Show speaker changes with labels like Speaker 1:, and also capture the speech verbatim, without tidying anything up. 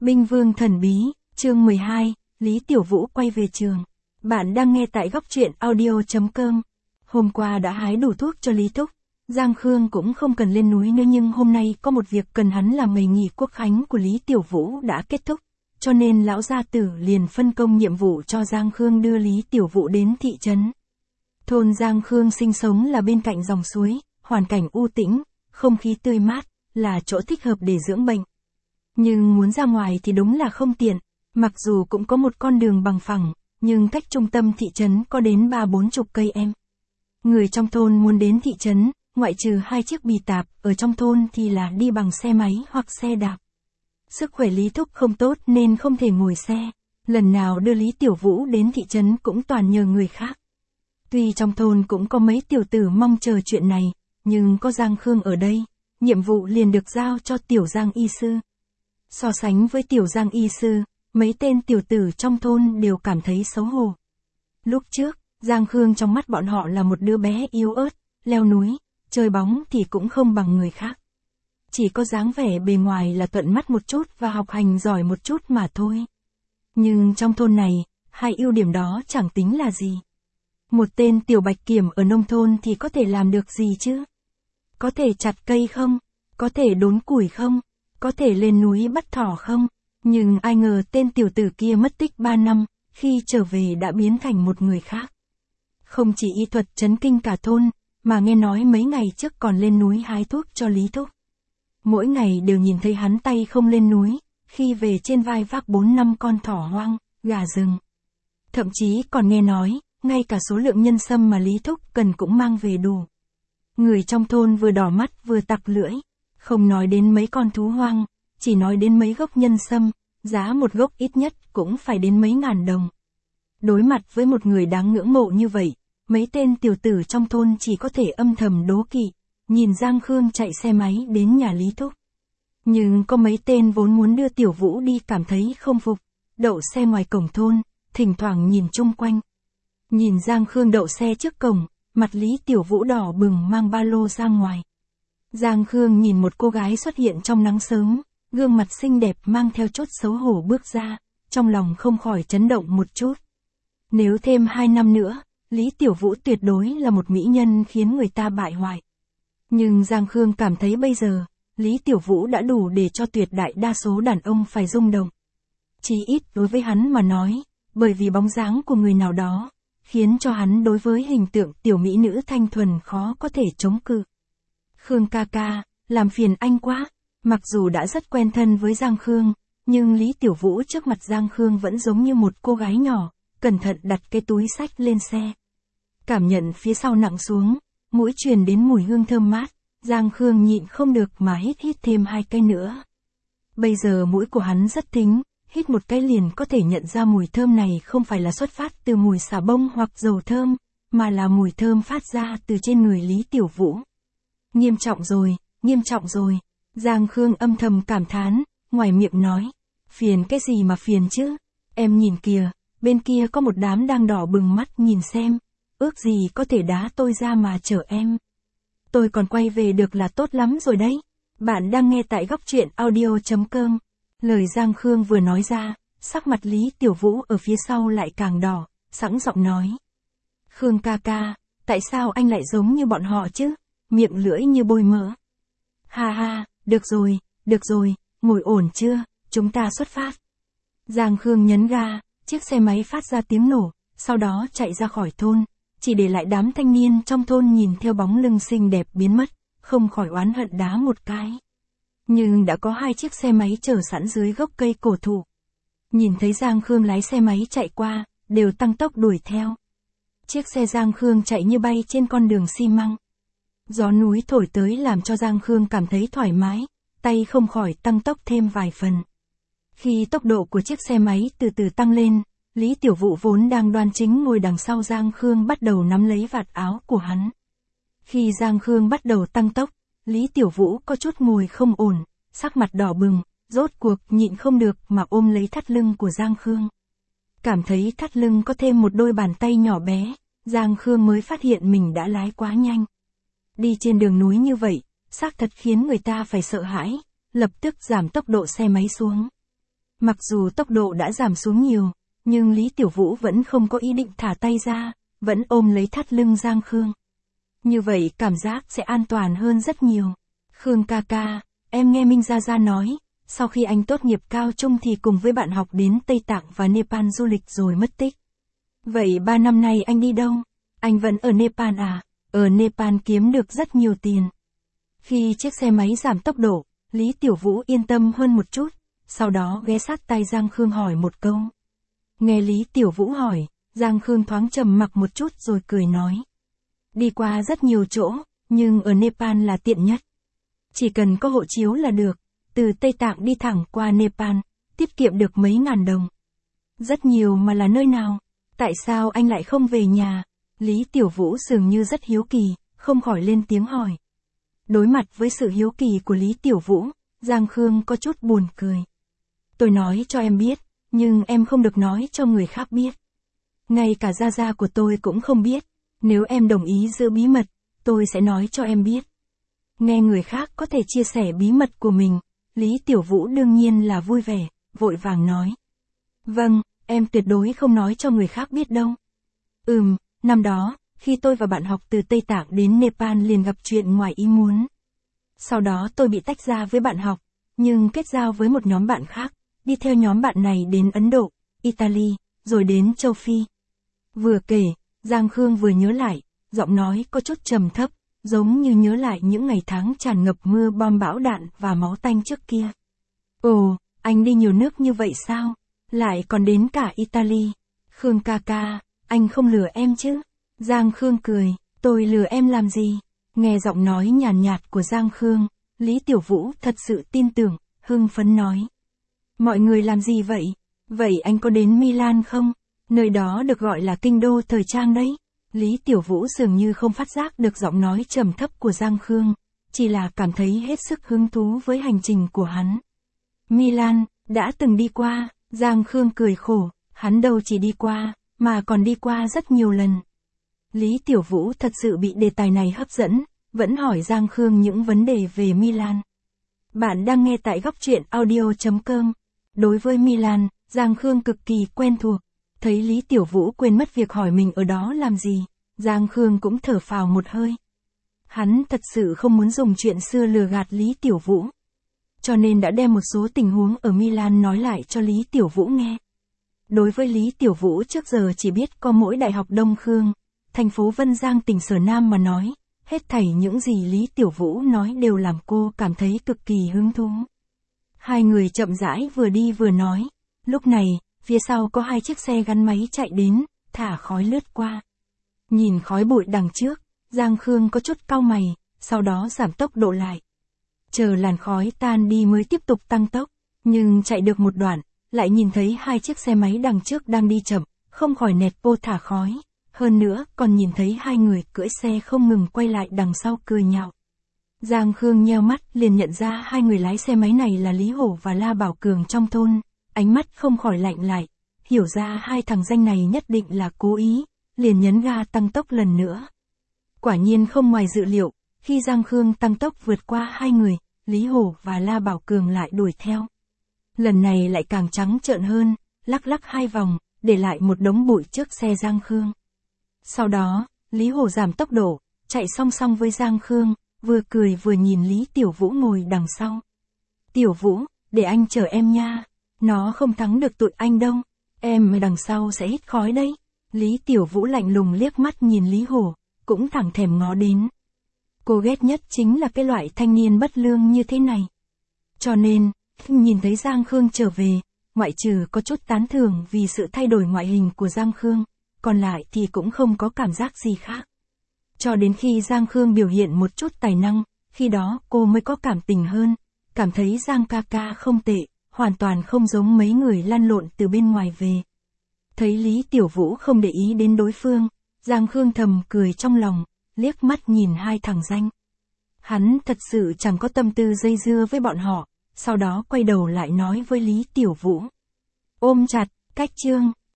Speaker 1: Binh Vương Thần Bí, chương mười hai, Lý Tiểu Vũ quay về trường. Bạn đang nghe tại góc truyện audio chấm com. Hôm qua đã hái đủ thuốc cho Lý Thúc. Giang Khương cũng không cần lên núi nữa, nhưng hôm nay có một việc cần hắn làm. Ngày nghỉ quốc khánh của Lý Tiểu Vũ đã kết thúc, cho nên lão gia tử liền phân công nhiệm vụ cho Giang Khương đưa Lý Tiểu Vũ đến thị trấn. Thôn Giang Khương sinh sống là bên cạnh dòng suối, hoàn cảnh u tĩnh, không khí tươi mát, là chỗ thích hợp để dưỡng bệnh. Nhưng muốn ra ngoài thì đúng là không tiện, mặc dù cũng có một con đường bằng phẳng, nhưng cách trung tâm thị trấn có đến ba bốn chục cây em. Người trong thôn muốn đến thị trấn, ngoại trừ hai chiếc bì tạp ở trong thôn thì là đi bằng xe máy hoặc xe đạp. Sức khỏe Lý Thúc không tốt nên không thể ngồi xe, lần nào đưa Lý Tiểu Vũ đến thị trấn cũng toàn nhờ người khác. Tuy trong thôn cũng có mấy tiểu tử mong chờ chuyện này, nhưng có Giang Khương ở đây, nhiệm vụ liền được giao cho Tiểu Giang y sư. So sánh với Tiểu Giang y sư, mấy tên tiểu tử trong thôn đều cảm thấy xấu hổ. Lúc trước, Giang Khương trong mắt bọn họ là một đứa bé yếu ớt, leo núi, chơi bóng thì cũng không bằng người khác. Chỉ có dáng vẻ bề ngoài là thuận mắt một chút và học hành giỏi một chút mà thôi. Nhưng trong thôn này, hai ưu điểm đó chẳng tính là gì. Một tên tiểu bạch kiểm ở nông thôn thì có thể làm được gì chứ? Có thể chặt cây không? Có thể đốn củi không? Có thể lên núi bắt thỏ không? Nhưng ai ngờ tên tiểu tử kia mất tích ba năm, khi trở về đã biến thành một người khác. Không chỉ y thuật chấn kinh cả thôn, mà nghe nói mấy ngày trước còn lên núi hái thuốc cho Lý Thúc. Mỗi ngày đều nhìn thấy hắn tay không lên núi, khi về trên vai vác bốn năm con thỏ hoang, gà rừng. Thậm chí còn nghe nói, ngay cả số lượng nhân sâm mà Lý Thúc cần cũng mang về đủ. Người trong thôn vừa đỏ mắt vừa tặc lưỡi, không nói đến mấy con thú hoang, chỉ nói đến mấy gốc nhân sâm, giá một gốc ít nhất cũng phải đến mấy ngàn đồng. Đối mặt với một người đáng ngưỡng mộ như vậy, mấy tên tiểu tử trong thôn chỉ có thể âm thầm đố kỵ, nhìn Giang Khương chạy xe máy đến nhà Lý Thúc. Nhưng có mấy tên vốn muốn đưa Tiểu Vũ đi cảm thấy không phục, đậu xe ngoài cổng thôn, thỉnh thoảng nhìn chung quanh. Nhìn Giang Khương đậu xe trước cổng, mặt Lý Tiểu Vũ đỏ bừng mang ba lô ra ngoài. Giang Khương nhìn một cô gái xuất hiện trong nắng sớm, gương mặt xinh đẹp mang theo chút xấu hổ bước ra, trong lòng không khỏi chấn động một chút. Nếu thêm hai năm nữa, Lý Tiểu Vũ tuyệt đối là một mỹ nhân khiến người ta bại hoại. Nhưng Giang Khương cảm thấy bây giờ, Lý Tiểu Vũ đã đủ để cho tuyệt đại đa số đàn ông phải rung động. Chỉ ít đối với hắn mà nói, bởi vì bóng dáng của người nào đó, khiến cho hắn đối với hình tượng tiểu mỹ nữ thanh thuần khó có thể chống cự. Khương ca ca, làm phiền anh quá. Mặc dù đã rất quen thân với Giang Khương, nhưng Lý Tiểu Vũ trước mặt Giang Khương vẫn giống như một cô gái nhỏ, cẩn thận đặt cái túi xách lên xe. Cảm nhận phía sau nặng xuống, mũi truyền đến mùi hương thơm mát, Giang Khương nhịn không được mà hít hít thêm hai cái nữa. Bây giờ mũi của hắn rất thính, hít một cái liền có thể nhận ra mùi thơm này không phải là xuất phát từ mùi xà bông hoặc dầu thơm, mà là mùi thơm phát ra từ trên người Lý Tiểu Vũ. Nghiêm trọng rồi, nghiêm trọng rồi. Giang Khương âm thầm cảm thán, ngoài miệng nói, phiền cái gì mà phiền chứ, em nhìn kìa, bên kia có một đám đang đỏ bừng mắt nhìn xem, ước gì có thể đá tôi ra mà chở em. Tôi còn quay về được là tốt lắm rồi đấy. Bạn đang nghe tại góc truyện audio chấm com. Lời Giang Khương vừa nói ra, sắc mặt Lý Tiểu Vũ ở phía sau lại càng đỏ, sẵn giọng nói. Khương ca ca, tại sao anh lại giống như bọn họ chứ, miệng lưỡi như bôi mỡ. Ha ha. Được rồi, được rồi, ngồi ổn chưa, chúng ta xuất phát. Giang Khương nhấn ga, chiếc xe máy phát ra tiếng nổ, sau đó chạy ra khỏi thôn, chỉ để lại đám thanh niên trong thôn nhìn theo bóng lưng xinh đẹp biến mất, không khỏi oán hận đá một cái. Nhưng đã có hai chiếc xe máy chờ sẵn dưới gốc cây cổ thụ. Nhìn thấy Giang Khương lái xe máy chạy qua, đều tăng tốc đuổi theo. Chiếc xe Giang Khương chạy như bay trên con đường xi măng. Gió núi thổi tới làm cho Giang Khương cảm thấy thoải mái, tay không khỏi tăng tốc thêm vài phần. Khi tốc độ của chiếc xe máy từ từ tăng lên, Lý Tiểu Vũ vốn đang đoan chính ngồi đằng sau Giang Khương bắt đầu nắm lấy vạt áo của hắn. Khi Giang Khương bắt đầu tăng tốc, Lý Tiểu Vũ có chút ngồi không ổn, sắc mặt đỏ bừng, rốt cuộc nhịn không được mà ôm lấy thắt lưng của Giang Khương. Cảm thấy thắt lưng có thêm một đôi bàn tay nhỏ bé, Giang Khương mới phát hiện mình đã lái quá nhanh. Đi trên đường núi như vậy, xác thật khiến người ta phải sợ hãi, lập tức giảm tốc độ xe máy xuống. Mặc dù tốc độ đã giảm xuống nhiều, nhưng Lý Tiểu Vũ vẫn không có ý định thả tay ra, vẫn ôm lấy thắt lưng Giang Khương. Như vậy cảm giác sẽ an toàn hơn rất nhiều. Khương ca ca, em nghe Minh Gia Gia nói, sau khi anh tốt nghiệp cao trung thì cùng với bạn học đến Tây Tạng và Nepal du lịch rồi mất tích. Vậy ba năm nay anh đi đâu? Anh vẫn ở Nepal à? Ở Nepal kiếm được rất nhiều tiền. Khi chiếc xe máy giảm tốc độ, Lý Tiểu Vũ yên tâm hơn một chút, sau đó ghé sát tai Giang Khương hỏi một câu. Nghe Lý Tiểu Vũ hỏi, Giang Khương thoáng trầm mặc một chút rồi cười nói. Đi qua rất nhiều chỗ, nhưng ở Nepal là tiện nhất. Chỉ cần có hộ chiếu là được, từ Tây Tạng đi thẳng qua Nepal, tiết kiệm được mấy ngàn đồng. Rất nhiều mà là nơi nào? Tại sao anh lại không về nhà? Lý Tiểu Vũ dường như rất hiếu kỳ, không khỏi lên tiếng hỏi. Đối mặt với sự hiếu kỳ của Lý Tiểu Vũ, Giang Khương có chút buồn cười. Tôi nói cho em biết, nhưng em không được nói cho người khác biết. Ngay cả gia gia của tôi cũng không biết, nếu em đồng ý giữ bí mật, tôi sẽ nói cho em biết. Nghe người khác có thể chia sẻ bí mật của mình, Lý Tiểu Vũ đương nhiên là vui vẻ, vội vàng nói. Vâng, em tuyệt đối không nói cho người khác biết đâu. Ừm, năm đó, khi tôi và bạn học từ Tây Tạng đến Nepal liền gặp chuyện ngoài ý muốn. Sau đó tôi bị tách ra với bạn học, nhưng kết giao với một nhóm bạn khác, đi theo nhóm bạn này đến Ấn Độ, Italy, rồi đến châu Phi. Vừa kể, Giang Khương vừa nhớ lại, giọng nói có chút trầm thấp, giống như nhớ lại những ngày tháng tràn ngập mưa bom bão đạn và máu tanh trước kia. Ồ, anh đi nhiều nước như vậy sao? Lại còn đến cả Italy. Khương ca ca, anh không lừa em chứ? Giang Khương cười, tôi lừa em làm gì? Nghe giọng nói nhàn nhạt, nhạt của Giang Khương, Lý Tiểu Vũ thật sự tin tưởng, hưng phấn nói. Mọi người làm gì vậy? Vậy anh có đến Milan không? Nơi đó được gọi là kinh đô thời trang đấy. Lý Tiểu Vũ dường như không phát giác được giọng nói trầm thấp của Giang Khương, chỉ là cảm thấy hết sức hứng thú với hành trình của hắn. Milan, đã từng đi qua, Giang Khương cười khổ, hắn đâu chỉ đi qua, mà còn đi qua rất nhiều lần. Lý Tiểu Vũ thật sự bị đề tài này hấp dẫn, vẫn hỏi Giang Khương những vấn đề về Milan. Bạn đang nghe tại góc truyện audio chấm com. Đối với Milan, Giang Khương cực kỳ quen thuộc. Thấy Lý Tiểu Vũ quên mất việc hỏi mình ở đó làm gì, Giang Khương cũng thở phào một hơi. Hắn thật sự không muốn dùng chuyện xưa lừa gạt Lý Tiểu Vũ. Cho nên đã đem một số tình huống ở Milan nói lại cho Lý Tiểu Vũ nghe. Đối với Lý Tiểu Vũ trước giờ chỉ biết có mỗi Đại học Đông Khương, thành phố Vân Giang tỉnh Sở Nam mà nói, hết thảy những gì Lý Tiểu Vũ nói đều làm cô cảm thấy cực kỳ hứng thú. Hai người chậm rãi vừa đi vừa nói, lúc này, phía sau có hai chiếc xe gắn máy chạy đến, thả khói lướt qua. Nhìn khói bụi đằng trước, Giang Khương có chút cau mày, sau đó giảm tốc độ lại. Chờ làn khói tan đi mới tiếp tục tăng tốc, nhưng chạy được một đoạn, lại nhìn thấy hai chiếc xe máy đằng trước đang đi chậm, không khỏi nẹt bô thả khói. Hơn nữa, còn nhìn thấy hai người cưỡi xe không ngừng quay lại đằng sau cười nhạo. Giang Khương nheo mắt liền nhận ra hai người lái xe máy này là Lý Hổ và La Bảo Cường trong thôn, ánh mắt không khỏi lạnh lại, hiểu ra hai thằng danh này nhất định là cố ý, liền nhấn ga tăng tốc lần nữa. Quả nhiên không ngoài dự liệu, khi Giang Khương tăng tốc vượt qua hai người, Lý Hổ và La Bảo Cường lại đuổi theo. Lần này lại càng trắng trợn hơn, lắc lắc hai vòng, để lại một đống bụi trước xe Giang Khương. Sau đó, Lý Hổ giảm tốc độ, chạy song song với Giang Khương, vừa cười vừa nhìn Lý Tiểu Vũ ngồi đằng sau. Tiểu Vũ, để anh chở em nha, nó không thắng được tụi anh đâu, em ở đằng sau sẽ hít khói đấy. Lý Tiểu Vũ lạnh lùng liếc mắt nhìn Lý Hổ, cũng thẳng thèm ngó đến. Cô ghét nhất chính là cái loại thanh niên bất lương như thế này. Cho nên, khi nhìn thấy Giang Khương trở về, ngoại trừ có chút tán thưởng vì sự thay đổi ngoại hình của Giang Khương, còn lại thì cũng không có cảm giác gì khác. Cho đến khi Giang Khương biểu hiện một chút tài năng, khi đó cô mới có cảm tình hơn, cảm thấy Giang ca ca không tệ, hoàn toàn không giống mấy người lăn lộn từ bên ngoài về. Thấy Lý Tiểu Vũ không để ý đến đối phương, Giang Khương thầm cười trong lòng, liếc mắt nhìn hai thằng danh. Hắn thật sự chẳng có tâm tư dây dưa với bọn họ, sau đó quay đầu lại nói với Lý Tiểu Vũ. Ôm chặt, cách chương.